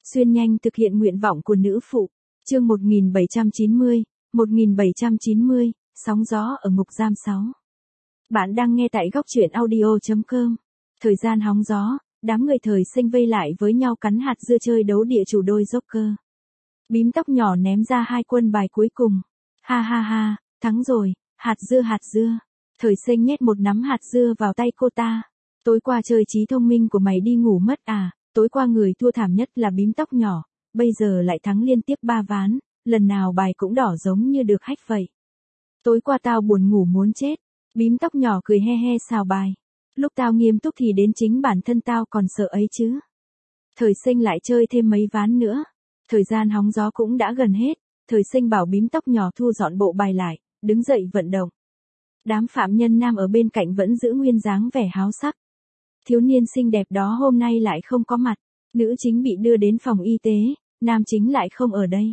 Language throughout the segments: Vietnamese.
Xuyên nhanh thực hiện nguyện vọng của nữ phụ. Chương 1790, sóng gió ở ngục giam 6. Bạn đang nghe tại góc truyện audio.com. Thời gian hóng gió, đám người thời sinh vây lại với nhau cắn hạt dưa chơi đấu địa chủ đôi Joker. Bím tóc nhỏ ném ra 2 quân bài cuối cùng. Ha ha ha, thắng rồi, hạt dưa. Thời sinh nhét một nắm hạt dưa vào tay cô ta. Tối qua chơi trí thông minh của mày đi ngủ mất à, tối qua người thua thảm nhất là bím tóc nhỏ, bây giờ lại thắng liên tiếp 3 ván, lần nào bài cũng đỏ giống như được hack vậy. Tối qua tao buồn ngủ muốn chết, bím tóc nhỏ cười he he xào bài. Lúc tao nghiêm túc thì đến chính bản thân tao còn sợ ấy chứ. Thời sinh lại chơi thêm mấy ván nữa. Thời gian hóng gió cũng đã gần hết, thời sinh bảo bím tóc nhỏ thu dọn bộ bài lại, đứng dậy vận động. Đám phạm nhân nam ở bên cạnh vẫn giữ nguyên dáng vẻ háo sắc. Thiếu niên xinh đẹp đó hôm nay lại không có mặt, nữ chính bị đưa đến phòng y tế, nam chính lại không ở đây.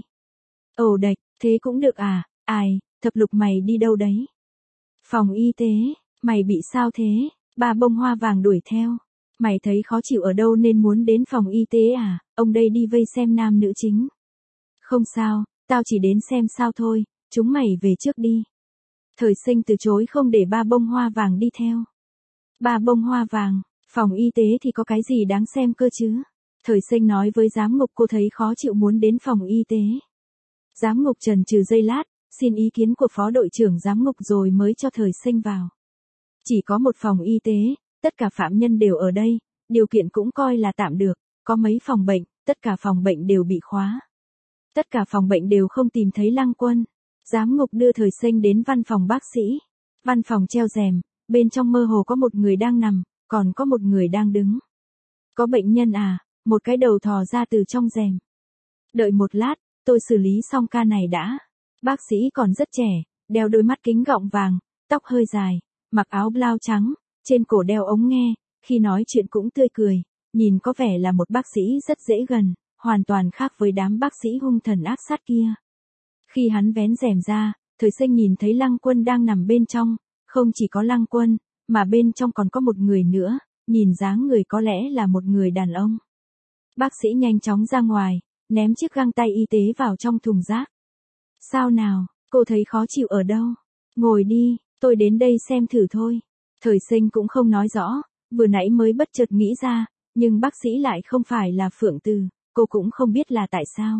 Ồ đệch, thế cũng được à, ai, Thập Lục mày đi đâu đấy? Phòng y tế, mày bị sao thế? Ba bông hoa vàng đuổi theo. Mày thấy khó chịu ở đâu nên muốn đến phòng y tế à, ông đây đi vây xem nam nữ chính. Không sao, tao chỉ đến xem sao thôi, chúng mày về trước đi. Thời sinh từ chối không để ba bông hoa vàng đi theo. Ba bông hoa vàng, phòng y tế thì có cái gì đáng xem cơ chứ? Thời sinh nói với giám ngục cô thấy khó chịu muốn đến phòng y tế. Giám ngục chần chừ giây lát, xin ý kiến của phó đội trưởng giám ngục rồi mới cho thời sinh vào. Chỉ có một phòng y tế, tất cả phạm nhân đều ở đây, điều kiện cũng coi là tạm được, có mấy phòng bệnh, tất cả phòng bệnh đều bị khóa. Tất cả phòng bệnh đều không tìm thấy Lăng Quân. Giám ngục đưa thời sinh đến văn phòng bác sĩ. Văn phòng treo rèm, bên trong mơ hồ có một người đang nằm, còn có một người đang đứng. Có bệnh nhân à, một cái đầu thò ra từ trong rèm. Đợi một lát, tôi xử lý xong ca này đã. Bác sĩ còn rất trẻ, đeo đôi mắt kính gọng vàng, tóc hơi dài, mặc áo blau trắng, trên cổ đeo ống nghe, khi nói chuyện cũng tươi cười, nhìn có vẻ là một bác sĩ rất dễ gần, hoàn toàn khác với đám bác sĩ hung thần ác sát kia. Khi hắn vén rèm ra, thời sinh nhìn thấy Lăng Quân đang nằm bên trong, không chỉ có Lăng Quân, mà bên trong còn có một người nữa, nhìn dáng người có lẽ là một người đàn ông. Bác sĩ nhanh chóng ra ngoài, ném chiếc găng tay y tế vào trong thùng rác. Sao nào, cô thấy khó chịu ở đâu? Ngồi đi, tôi đến đây xem thử thôi. Thời sinh cũng không nói rõ, vừa nãy mới bất chợt nghĩ ra, nhưng bác sĩ lại không phải là Phượng Từ, cô cũng không biết là tại sao.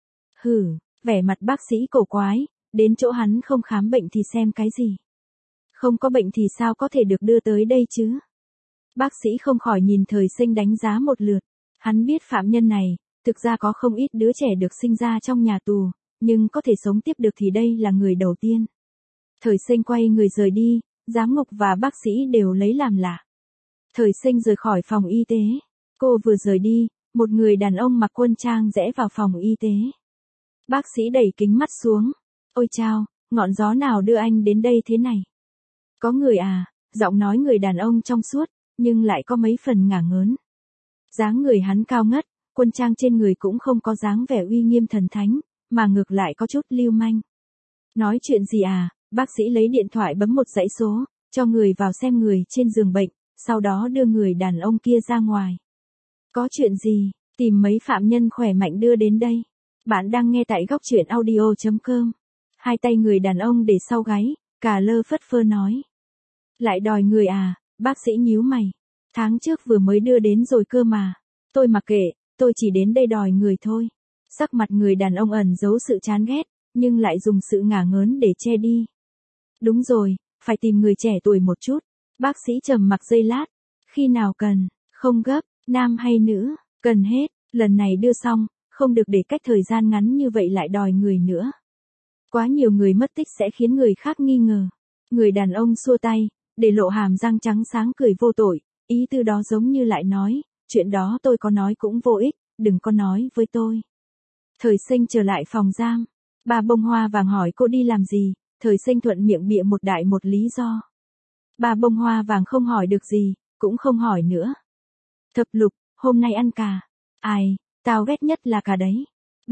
Hử, vẻ mặt bác sĩ cổ quái, đến chỗ hắn không khám bệnh thì xem cái gì? Không có bệnh thì sao có thể được đưa tới đây chứ? Bác sĩ không khỏi nhìn thời sinh đánh giá một lượt. Hắn biết phạm nhân này, thực ra có không ít đứa trẻ được sinh ra trong nhà tù, nhưng có thể sống tiếp được thì đây là người đầu tiên. Thời sinh quay người rời đi, giám ngục và bác sĩ đều lấy làm lạ. Thời sinh rời khỏi phòng y tế. Cô vừa rời đi, một người đàn ông mặc quân trang rẽ vào phòng y tế. Bác sĩ đẩy kính mắt xuống. Ôi chao, ngọn gió nào đưa anh đến đây thế này? Có người à, giọng nói người đàn ông trong suốt, nhưng lại có mấy phần ngả ngớn. Dáng người hắn cao ngất, quân trang trên người cũng không có dáng vẻ uy nghiêm thần thánh, mà ngược lại có chút lưu manh. Nói chuyện gì à? Bác sĩ lấy điện thoại bấm một dãy số, cho người vào xem người trên giường bệnh, sau đó đưa người đàn ông kia ra ngoài. Có chuyện gì? Tìm mấy phạm nhân khỏe mạnh đưa đến đây. Bạn đang nghe tại góc truyện audio.com. Hai tay người đàn ông để sau gáy, cà lơ phất phơ nói. Lại đòi người à? Bác sĩ nhíu mày. Tháng trước vừa mới đưa đến rồi cơ mà. Tôi mặc kệ, tôi chỉ đến đây đòi người thôi. Sắc mặt người đàn ông ẩn giấu sự chán ghét, nhưng lại dùng sự ngả ngớn để che đi. Đúng rồi, phải tìm người trẻ tuổi một chút. Bác sĩ trầm mặc giây lát. Khi nào cần, không gấp, nam hay nữ, cần hết, lần này đưa xong, không được để cách thời gian ngắn như vậy lại đòi người nữa. Quá nhiều người mất tích sẽ khiến người khác nghi ngờ. Người đàn ông xua tay, để lộ hàm răng trắng sáng cười vô tội, ý tư đó giống như lại nói, chuyện đó tôi có nói cũng vô ích, đừng có nói với tôi. Thời sinh trở lại phòng giam. Bà bông hoa vàng hỏi cô đi làm gì, thời sinh thuận miệng bịa một đại một lý do. Bà bông hoa vàng không hỏi được gì, cũng không hỏi nữa. Thập Lục, hôm nay ăn cà. Ai, tao ghét nhất là cà đấy.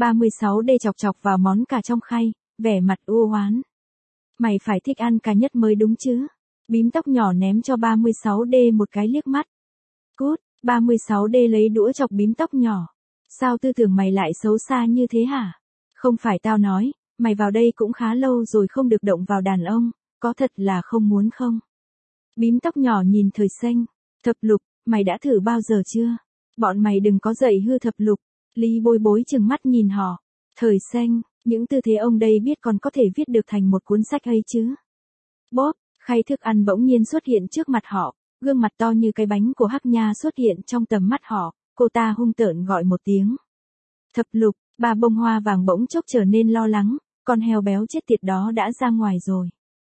36D chọc chọc vào món cà trong khay, vẻ mặt u oán. Mày phải thích ăn cà nhất mới đúng chứ. Bím tóc nhỏ ném cho 36D một cái liếc mắt. Cút, 36D lấy đũa chọc bím tóc nhỏ. Sao tư tưởng mày lại xấu xa như thế hả? Không phải tao nói, mày vào đây cũng khá lâu rồi không được động vào đàn ông, có thật là không muốn không? Bím tóc nhỏ nhìn Thời Xanh, Thập Lục, mày đã thử bao giờ chưa? Bọn mày đừng có dạy hư Thập Lục. Lý Bối Bối trừng mắt nhìn họ. Thời Xanh, những tư thế ông đây biết còn có thể viết được thành một cuốn sách ấy chứ? Bóp, khay thức ăn bỗng nhiên xuất hiện trước mặt họ, gương mặt to như cái bánh của Hắc Nha xuất hiện trong tầm mắt họ, cô ta hung tợn gọi một tiếng. Thập Lục, bà bông hoa vàng bỗng chốc trở nên lo lắng, con heo béo chết tiệt đó đã ra ngoài rồi.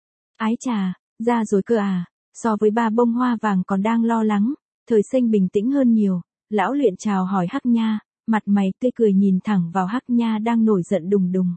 Ái chà, ra rồi cơ à, so với bà bông hoa vàng còn đang lo lắng, Thời Xanh bình tĩnh hơn nhiều, lão luyện chào hỏi Hắc Nha, mặt mày tươi cười nhìn thẳng vào Hắc Nha đang nổi giận đùng đùng.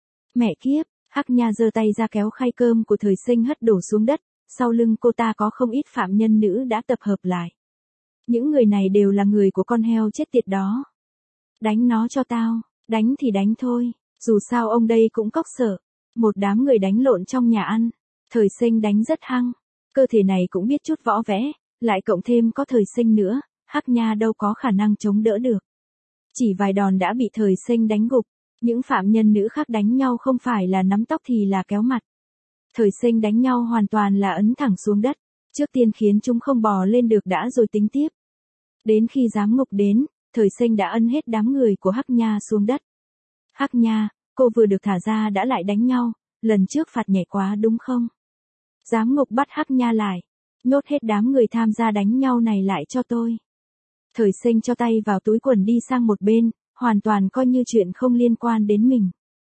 Mẹ kiếp, Hắc Nha giơ tay ra kéo khay cơm của Thời Xanh hất đổ xuống đất, sau lưng cô ta có không ít phạm nhân nữ đã tập hợp lại. Những người này đều là người của con heo chết tiệt đó. Đánh nó cho tao, đánh thì đánh thôi, dù sao ông đây cũng cóc sợ. Một đám người đánh lộn trong nhà ăn, Thời Xanh đánh rất hăng, cơ thể này cũng biết chút võ vẽ, lại cộng thêm có Thời Xanh nữa, Hắc Nha đâu có khả năng chống đỡ được. Chỉ vài đòn đã bị Thời Xanh đánh gục, những phạm nhân nữ khác đánh nhau không phải là nắm tóc thì là kéo mặt. Thời Xanh đánh nhau hoàn toàn là ấn thẳng xuống đất, trước tiên khiến chúng không bò lên được đã rồi tính tiếp. Đến khi giám ngục đến, Thời Xanh đã ân hết đám người của Hắc Nha xuống đất. Hắc Nha, cô vừa được thả ra đã lại đánh nhau, lần trước phạt nhẹ quá đúng không? Giám ngục bắt Hắc Nha lại, nhốt hết đám người tham gia đánh nhau này lại cho tôi. Thời Xanh cho tay vào túi quần đi sang một bên, hoàn toàn coi như chuyện không liên quan đến mình.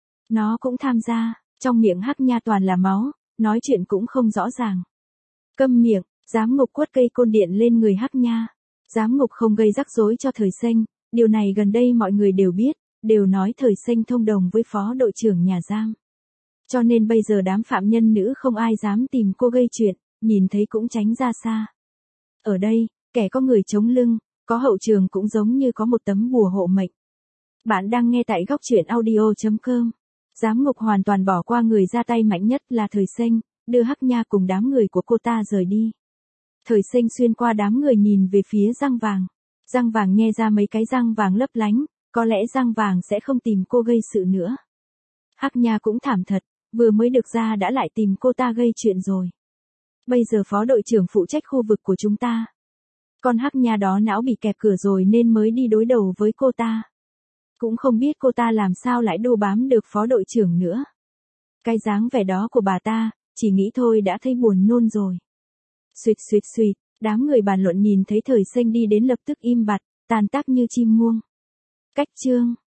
Nó cũng tham gia, trong miệng Hắc Nha toàn là máu, nói chuyện cũng không rõ ràng. Câm miệng, giám ngục quất cây côn điện lên người Hắc Nha. Giám ngục không gây rắc rối cho Thời Xanh, điều này gần đây mọi người đều biết, đều nói Thời Xanh thông đồng với phó đội trưởng nhà giam. Cho nên bây giờ đám phạm nhân nữ không ai dám tìm cô gây chuyện, nhìn thấy cũng tránh ra xa. Ở đây, kẻ có người chống lưng, có hậu trường cũng giống như có một tấm bùa hộ mệnh. Bạn đang nghe tại góc truyện audio.com. Giám ngục hoàn toàn bỏ qua người ra tay mạnh nhất là Thời Xanh, đưa Hắc Nha cùng đám người của cô ta rời đi. Thời Xanh xuyên qua đám người nhìn về phía răng vàng. Răng vàng nghe ra mấy cái răng vàng lấp lánh, có lẽ răng vàng sẽ không tìm cô gây sự nữa. Hắc Nha cũng thảm thật, vừa mới được ra đã lại tìm cô ta gây chuyện rồi. Bây giờ phó đội trưởng phụ trách khu vực của chúng ta. Con Hắc Nha đó não bị kẹp cửa rồi nên mới đi đối đầu với cô ta. Cũng không biết cô ta làm sao lại đu bám được phó đội trưởng nữa. Cái dáng vẻ đó của bà ta, chỉ nghĩ thôi đã thấy buồn nôn rồi. Xuyệt xuyệt xuyệt, đám người bàn luận nhìn thấy Thời Xanh đi đến lập tức im bặt, tàn tác như chim muông. Cách chương